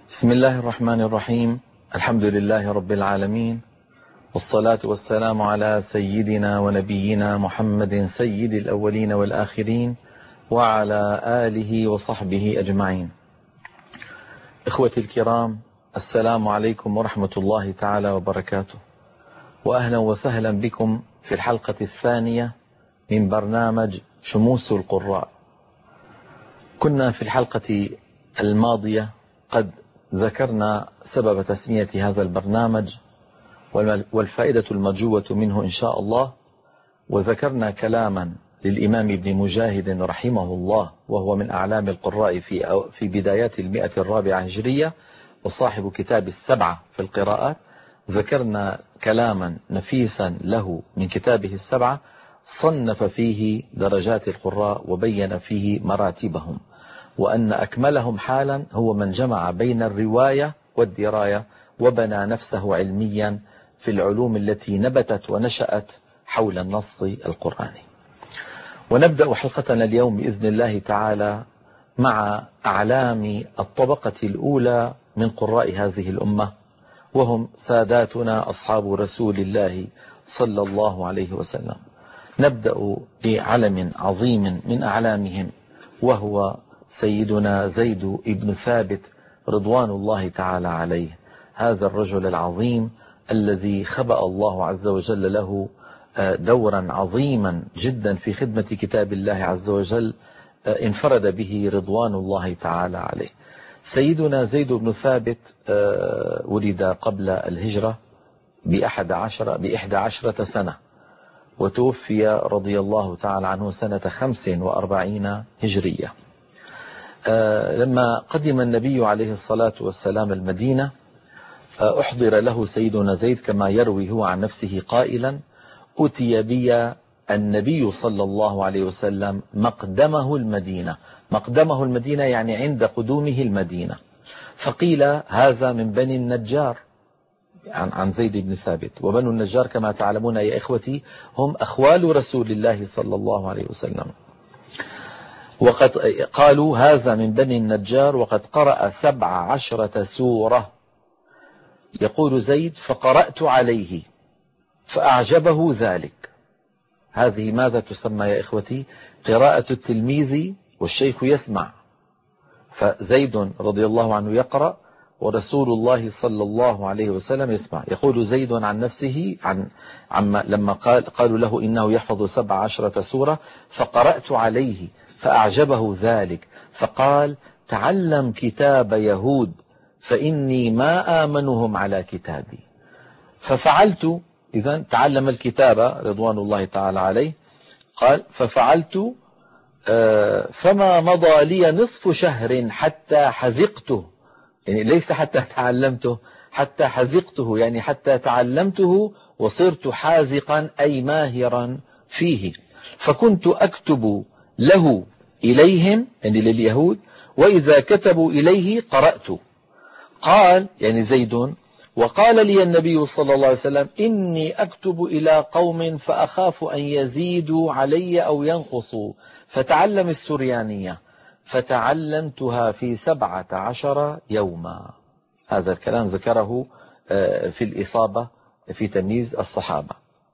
بسم الله الرحمن الرحيم. الحمد لله رب العالمين، والصلاة والسلام على سيدنا ونبينا محمد سيد الأولين والآخرين، وعلى آله وصحبه أجمعين. إخوتي الكرام، السلام عليكم ورحمة الله تعالى وبركاته، وأهلا وسهلا بكم في الحلقة الثانية من برنامج شموس القراء. كنا في الحلقة الماضية قد ذكرنا سبب تسمية هذا البرنامج والفائدة المرجوة منه إن شاء الله، وذكرنا كلاما للإمام ابن مجاهد رحمه الله، وهو من أعلام القراء في بدايات 104 هجرية، وصاحب كتاب السبعة في القراءات. ذكرنا كلاما نفيسا له من كتابه السبعة، صنف فيه درجات القراء وبين فيه مراتبهم، وأن أكملهم حالا هو من جمع بين الرواية والدراية وبنى نفسه علميا في العلوم التي نبتت ونشأت حول النص القرآني. ونبدأ حلقتنا اليوم بإذن الله تعالى مع أعلام الطبقة الأولى من قراء هذه الأمة، وهم ساداتنا أصحاب رسول الله صلى الله عليه وسلم. نبدأ بعلم عظيم من أعلامهم، وهو سيدنا زيد بن ثابت رضوان الله تعالى عليه. هذا الرجل العظيم الذي خبأ الله عز وجل له دورا عظيما جدا في خدمة كتاب الله عز وجل، انفرد به رضوان الله تعالى عليه. سيدنا زيد بن ثابت ولد قبل الهجرة ب11 سنة، وتوفي رضي الله تعالى عنه سنة 45 هجرية. لما قدم النبي عليه الصلاة والسلام المدينة، أحضر له سيدنا زيد كما يروي هو عن نفسه قائلا: أتي بي النبي صلى الله عليه وسلم مقدمه المدينة. مقدمه المدينة يعني عند قدومه المدينة. فقيل هذا من بني النجار، عن زيد بن ثابت. وبنو النجار كما تعلمون يا إخوتي هم أخوال رسول الله صلى الله عليه وسلم. وقد قالوا هذا من بني النجار، وقد قرأ 17 سورة. يقول زيد: فقرأت عليه فأعجبه ذلك. هذه ماذا تسمى يا إخوتي؟ قراءة التلميذ والشيخ يسمع. فزيد رضي الله عنه يقرأ، ورسول الله صلى الله عليه وسلم يسمع. يقول زيد عن نفسه لما قالوا له إنه يحفظ 17 سورة: فقرأت عليه فأعجبه ذلك، فقال: تعلم كتاب يهود فإني ما آمنهم على كتابي. ففعلت. إذن تعلم الكتاب رضوان الله تعالى عليه. قال: ففعلت فما مضى لي نصف شهر حتى حذقته، يعني ليس حتى تعلمته، حتى حذقته، يعني حتى تعلمته وصرت حاذقا أي ماهرا فيه. فكنت أكتب له إليهم، يعني لليهود، وإذا كتبوا إليه قرأت. قال يعني زيد: وقال لي النبي صلى الله عليه وسلم: إني أكتب إلى قوم فأخاف أن يزيدوا علي أو ينقصوا، فتعلم السريانية. فتعلمتها في 17 يوما. هذا الكلام ذكره في الإصابة في تمييز الصحابة.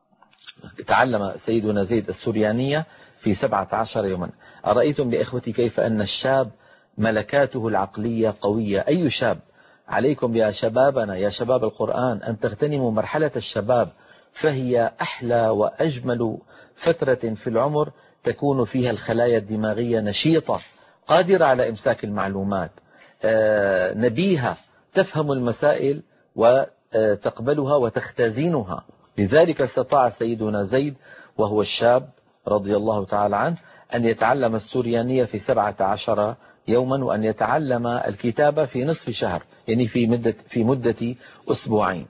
تعلم سيدنا زيد السريانية في 17 يوما. أرأيتم يا إخوتي كيف أن الشاب ملكاته العقلية قوية؟ أي شاب؟ عليكم يا شبابنا، يا شباب القرآن، أن تغتنموا مرحلة الشباب، فهي أحلى وأجمل فترة في العمر تكون فيها الخلايا الدماغية نشيطة، قادرة على إمساك المعلومات، نبيهة، تفهم المسائل وتقبلها وتختزنها. لذلك استطاع سيدنا زيد وهو الشاب رضي الله تعالى عنه أن يتعلم السريانية في 17 يوما، وأن يتعلم الكتابة في نصف شهر، يعني في مدة أسبوعين.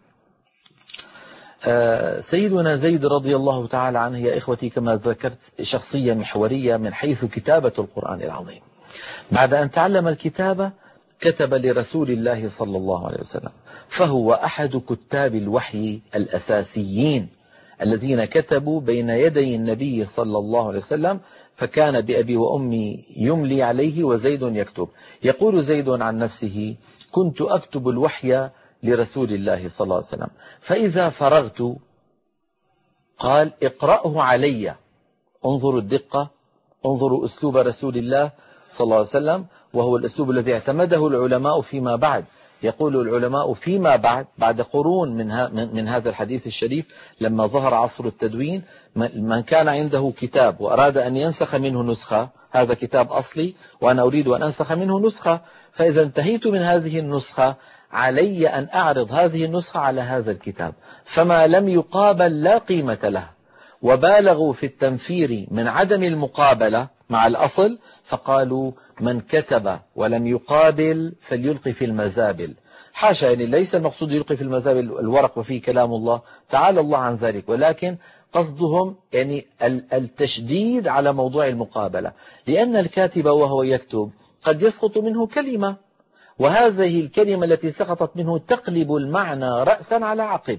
سيدنا زيد رضي الله تعالى عنه يا إخوتي كما ذكرت شخصية محورية من حيث كتابة القرآن العظيم. بعد أن تعلم الكتابة كتب لرسول الله صلى الله عليه وسلم، فهو أحد كتاب الوحي الأساسيين. الذين كتبوا بين يدي النبي صلى الله عليه وسلم، فكان بأبي وأمي يملي عليه وزيد يكتب. يقول زيد عن نفسه: كنت أكتب الوحي لرسول الله صلى الله عليه وسلم، فإذا فرغت قال: اقرأه علي. انظروا الدقة، انظروا أسلوب رسول الله صلى الله عليه وسلم، وهو الأسلوب الذي اعتمده العلماء فيما بعد. يقول العلماء فيما بعد قرون من هذا الحديث الشريف، لما ظهر عصر التدوين، من كان عنده كتاب وأراد أن ينسخ منه نسخة، هذا كتاب أصلي وأنا أريد أن أنسخ منه نسخة، فإذا انتهيت من هذه النسخة علي أن أعرض هذه النسخة على هذا الكتاب، فما لم يقابل لا قيمة له. وبالغوا في التنفير من عدم المقابلة مع الأصل، فقالوا: من كتب ولم يقابل فليلقي في المزابل. حاشا، يعني ليس المقصود يلقي في المزابل الورق وفيه كلام الله، تعالى الله عن ذلك، ولكن قصدهم يعني التشديد على موضوع المقابلة، لأن الكاتب وهو يكتب قد يسقط منه كلمة، وهذه الكلمة التي سقطت منه تقلب المعنى رأسا على عقب،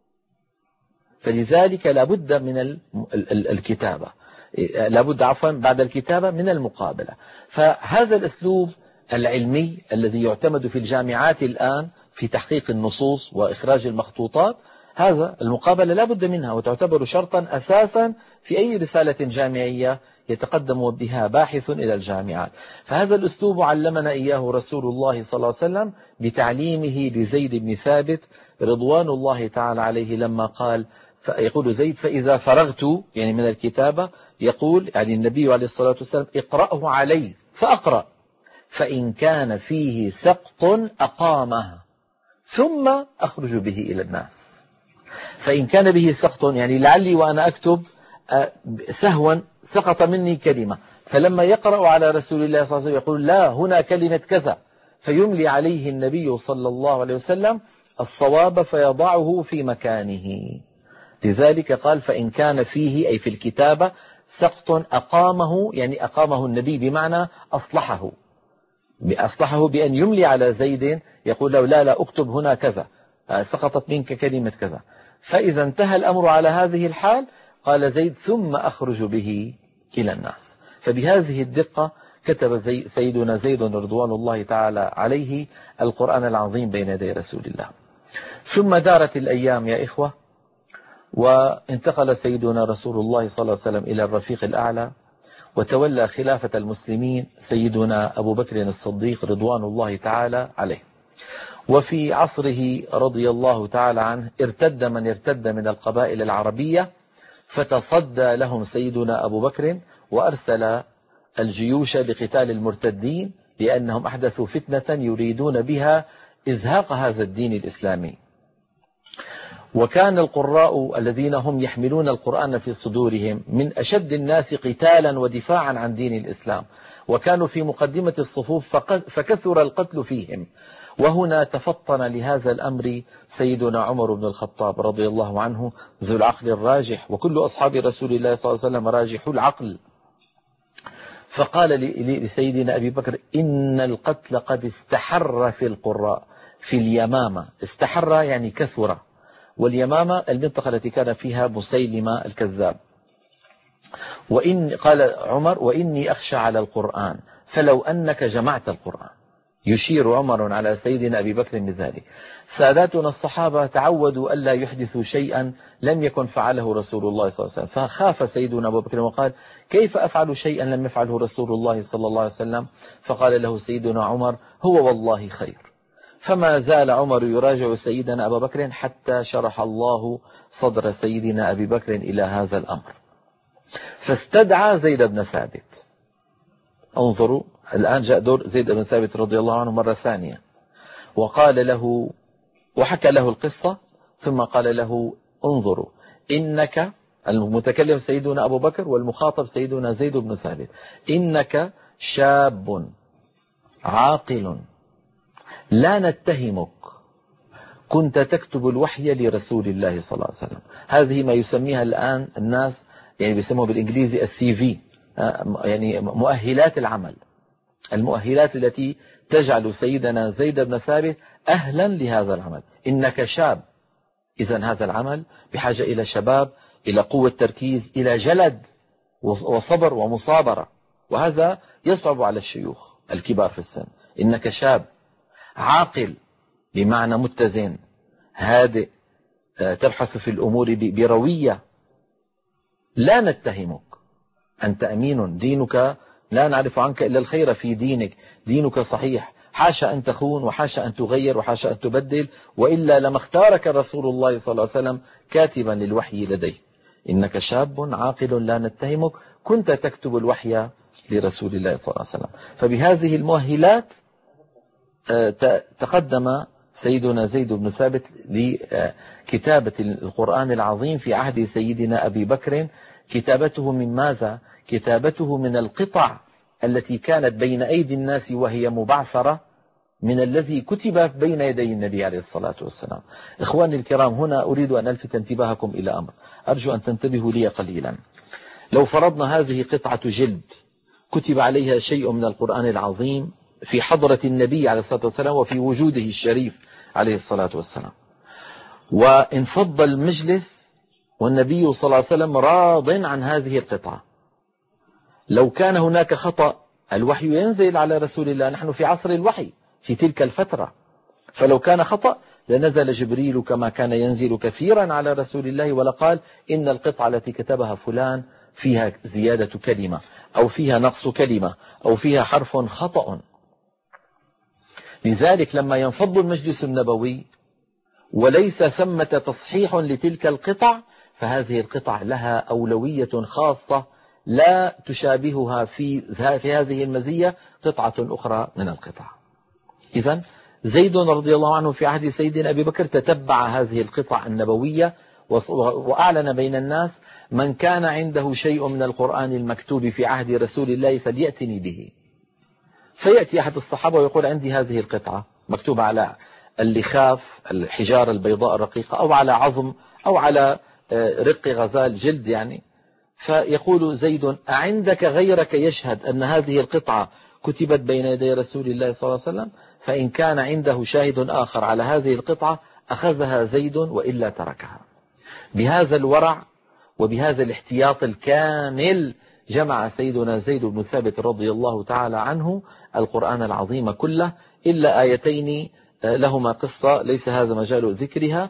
فلذلك لابد من الكتابة، لابد عفوا بعد الكتابة من المقابلة. فهذا الأسلوب العلمي الذي يعتمد في الجامعات الآن في تحقيق النصوص وإخراج المخطوطات، هذا المقابلة لابد منها، وتعتبر شرطا أساسا في أي رسالة جامعية يتقدم بها باحث إلى الجامعات. فهذا الأسلوب علمنا إياه رسول الله صلى الله عليه وسلم بتعليمه لزيد بن ثابت رضوان الله تعالى عليه، لما قال، يقول زيد: فإذا فرغت يعني من الكتابة، يقول يعني النبي عليه الصلاة والسلام: اقرأه علي، فأقرأ، فإن كان فيه سقط أقامه ثم أخرج به إلى الناس. فإن كان به سقط يعني لعلي وأنا أكتب سهوا سقط مني كلمة، فلما يقرأ على رسول الله صلى الله عليه وسلم يقول: لا، هنا كلمة كذا، فيملي عليه النبي صلى الله عليه وسلم الصواب فيضعه في مكانه. لذلك قال: فإن كان فيه أي في الكتابة سقط أقامه، يعني أقامه النبي بمعنى أصلحه بأن يملي على زيد، يقول له: لا لا، اكتب هنا كذا، سقطت منك كلمة كذا. فإذا انتهى الأمر على هذه الحال، قال زيد: ثم أخرج به إلى الناس. فبهذه الدقة كتب سيدنا زيد رضوان الله تعالى عليه القرآن العظيم بين يدي رسول الله. ثم دارت الأيام يا إخوة، وانتقل سيدنا رسول الله صلى الله عليه وسلم إلى الرفيق الأعلى، وتولى خلافة المسلمين سيدنا أبو بكر الصديق رضوان الله تعالى عليه. وفي عصره رضي الله تعالى عنه ارتد من ارتد من القبائل العربية، فتصدى لهم سيدنا أبو بكر وأرسل الجيوش لقتال المرتدين، لأنهم أحدثوا فتنة يريدون بها إزهاق هذا الدين الإسلامي. وكان القراء الذين هم يحملون القرآن في صدورهم من أشد الناس قتالا ودفاعا عن دين الإسلام، وكانوا في مقدمة الصفوف فكثر القتل فيهم. وهنا تفطن لهذا الأمر سيدنا عمر بن الخطاب رضي الله عنه ذو العقل الراجح، وكل أصحاب رسول الله صلى الله عليه وسلم راجحوا العقل، فقال لسيدنا أبي بكر: إن القتل قد استحر في القراء في اليمامة. استحر يعني كثر، واليمامة المنطقة التي كان فيها مسيلمة الكذاب. قال عمر: وإني أخشى على القرآن فلو أنك جمعت القرآن. يشير عمر على سيدنا أبي بكر بذلك. ساداتنا الصحابة تعودوا ألا يحدثوا شيئا لم يكن فعله رسول الله صلى الله عليه وسلم، فخاف سيدنا أبو بكر وقال: كيف أفعل شيئا لم يفعله رسول الله صلى الله عليه وسلم؟ فقال له سيدنا عمر: هو والله خير. فما زال عمر يراجع سيدنا أبا بكر حتى شرح الله صدر سيدنا أبي بكر إلى هذا الأمر، فاستدعى زيد بن ثابت. انظروا الآن جاء دور زيد بن ثابت رضي الله عنه مرة ثانية، وقال له وحكى له القصة، ثم قال له: انظروا، إنك، المتكلم سيدنا أبو بكر والمخاطب سيدنا زيد بن ثابت، إنك شاب عاقل لا نتهمك، كنت تكتب الوحي لرسول الله صلى الله عليه وسلم. هذه ما يسميها الآن الناس يعني بيسموها بالإنجليزي الCV، يعني مؤهلات العمل، المؤهلات التي تجعل سيدنا زيد بن ثابت أهلا لهذا العمل. إنك شاب إذن هذا العمل بحاجة إلى شباب، إلى قوة تركيز، إلى جلد وصبر ومصابرة، وهذا يصعب على الشيوخ الكبار في السن. إنك شاب عاقل بمعنى متزن هادئ، تبحث في الأمور بروية، لا نتهمك، أنت أمين، دينك لا نعرف عنك إلا الخير في دينك، دينك صحيح، حاشا أن تخون وحاشا أن تغير وحاشا أن تبدل، وإلا لما اختارك رسول الله صلى الله عليه وسلم كاتبا للوحي لديه. إنك شاب عاقل لا نتهمك، كنت تكتب الوحي لرسول الله صلى الله عليه وسلم. فبهذه المؤهلات تقدم سيدنا زيد بن ثابت لكتابة القرآن العظيم في عهد سيدنا أبي بكر. كتابته من ماذا؟ كتابته من القطع التي كانت بين أيدي الناس وهي مبعثرة من الذي كتب بين يدي النبي عليه الصلاة والسلام. إخواني الكرام، هنا أريد أن ألفت انتباهكم إلى أمر، أرجو أن تنتبهوا لي قليلا. لو فرضنا هذه قطعة جلد كتب عليها شيء من القرآن العظيم في حضرة النبي عليه الصلاة والسلام وفي وجوده الشريف عليه الصلاة والسلام، وانفض المجلس والنبي صلى الله عليه وسلم راض عن هذه القطعة، لو كان هناك خطأ الوحي ينزل على رسول الله، نحن في عصر الوحي في تلك الفترة، فلو كان خطأ لنزل جبريل كما كان ينزل كثيرا على رسول الله ولقال إن القطعة التي كتبها فلان فيها زيادة كلمة أو فيها نقص كلمة أو فيها حرف خطأ. لذلك لما ينفض المجلس النبوي وليس ثمة تصحيح لتلك القطع، فهذه القطع لها أولوية خاصة لا تشابهها في هذه المزية قطعة أخرى من القطع. إذن زيد رضي الله عنه في عهد سيدنا أبي بكر تتبع هذه القطع النبوية وأعلن بين الناس: من كان عنده شيء من القرآن المكتوب في عهد رسول الله فليأتني به. فيأتي أحد الصحابة ويقول: عندي هذه القطعة مكتوبة على اللخاف، الحجارة البيضاء الرقيقة، أو على عظم، أو على رق غزال جلد يعني. فيقول زيد: أعندك غيرك يشهد أن هذه القطعة كتبت بين يدي رسول الله صلى الله عليه وسلم؟ فإن كان عنده شاهد آخر على هذه القطعة أخذها زيد وإلا تركها. بهذا الورع وبهذا الاحتياط الكامل جمع سيدنا زيد بن ثابت رضي الله تعالى عنه القرآن العظيم كله، إلا آيتين لهما قصة ليس هذا مجال ذكرها،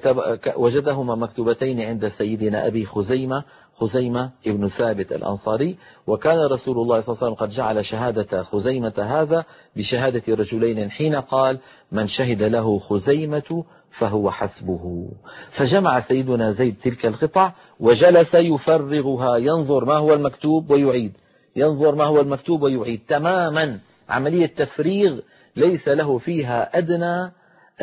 وجدهما مكتوبتين عند سيدنا أبي خزيمة ابن ثابت الأنصاري، وكان رسول الله صلى الله عليه وسلم قد جعل شهادة خزيمة هذا بشهادة رجلين حين قال: من شهد له خزيمة فهو حسبه. فجمع سيدنا زيد تلك القطع وجلس يفرغها، ينظر ما هو المكتوب ويعيد، ينظر ما هو المكتوب ويعيد تماما، عملية تفريغ ليس له فيها أدنى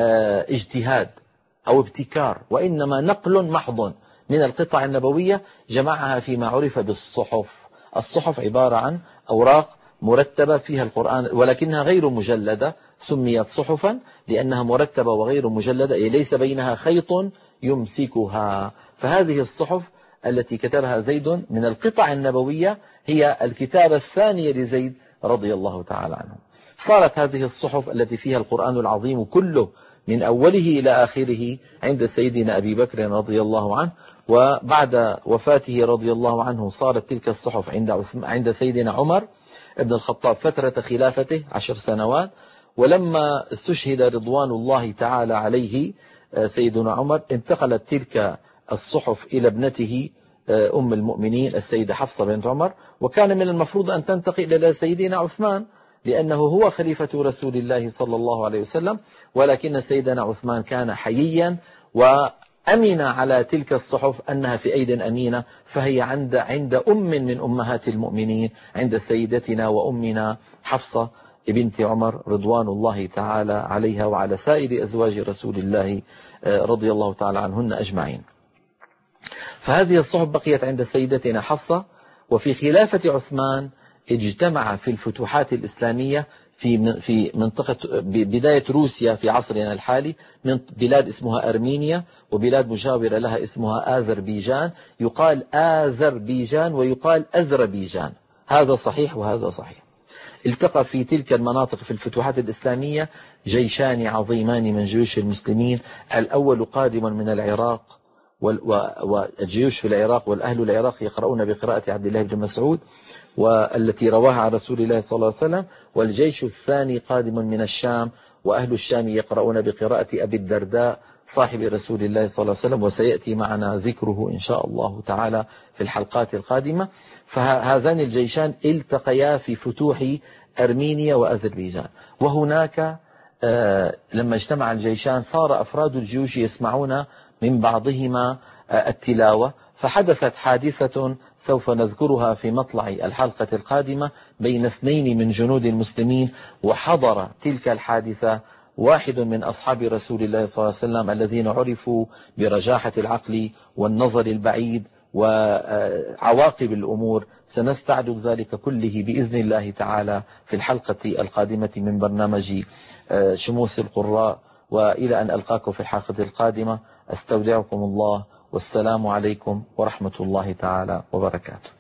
اجتهاد أو ابتكار، وإنما نقل محض من القطع النبوية جمعها فيما عرف بالصحف. الصحف عبارة عن أوراق مرتبة فيها القرآن ولكنها غير مجلدة، سميت صحفا لأنها مرتبة وغير مجلدة، أي ليس بينها خيط يمسكها. فهذه الصحف التي كتبها زيد من القطع النبوية هي الكتابة الثانية لزيد رضي الله تعالى عنه. صارت هذه الصحف التي فيها القرآن العظيم كله من أوله إلى آخره عند سيدنا أبي بكر رضي الله عنه، وبعد وفاته رضي الله عنه صارت تلك الصحف عند سيدنا عمر ابن الخطاب فترة خلافته 10 سنوات. ولما استشهد رضوان الله تعالى عليه سيدنا عمر انتقلت تلك الصحف إلى ابنته أم المؤمنين السيدة حفصة بنت عمر، وكان من المفروض أن تنتقل إلى سيدنا عثمان لأنه هو خليفة رسول الله صلى الله عليه وسلم، ولكن سيدنا عثمان كان حييا وأمن على تلك الصحف أنها في أيد أمينة، فهي عند أم من أمهات المؤمنين، عند سيدتنا وأمنا حفصة بنت عمر رضوان الله تعالى عليها وعلى سائر أزواج رسول الله رضي الله تعالى عنهن أجمعين. فهذه الصحف بقيت عند سيدتنا حفصة. وفي خلافة عثمان اجتمع في الفتوحات الإسلامية في منطقة بداية روسيا في عصرنا الحالي من بلاد اسمها أرمينيا وبلاد مجاورة لها اسمها آذربيجان، يقال آذربيجان ويقال أذربيجان، هذا صحيح وهذا صحيح. التقى في تلك المناطق في الفتوحات الإسلامية جيشان عظيمان من جيوش المسلمين، الأول قادم من العراق والجيوش في العراق والأهل العراق يقرؤون بقراءة عبد الله بن مسعود والتي رواها عن رسول الله صلى الله عليه وسلم، والجيش الثاني قادم من الشام وأهل الشام يقرؤون بقراءة أبي الدرداء صاحب رسول الله صلى الله عليه وسلم، وسيأتي معنا ذكره إن شاء الله تعالى في الحلقات القادمة. فهذان الجيشان التقيا في فتوح أرمينيا وأذربيجان، وهناك لما اجتمع الجيشان صار أفراد الجيوش يسمعون من بعضهما التلاوة، فحدثت حادثة سوف نذكرها في مطلع الحلقة القادمة بين اثنين من جنود المسلمين، وحضر تلك الحادثة واحد من أصحاب رسول الله صلى الله عليه وسلم الذين عرفوا برجاحة العقل والنظر البعيد وعواقب الأمور. سنستعرض ذلك كله بإذن الله تعالى في الحلقة القادمة من برنامج شموس القراء، وإلى أن ألقاكم في الحلقة القادمة أستودعكم الله، والسلام عليكم ورحمة الله تعالى وبركاته.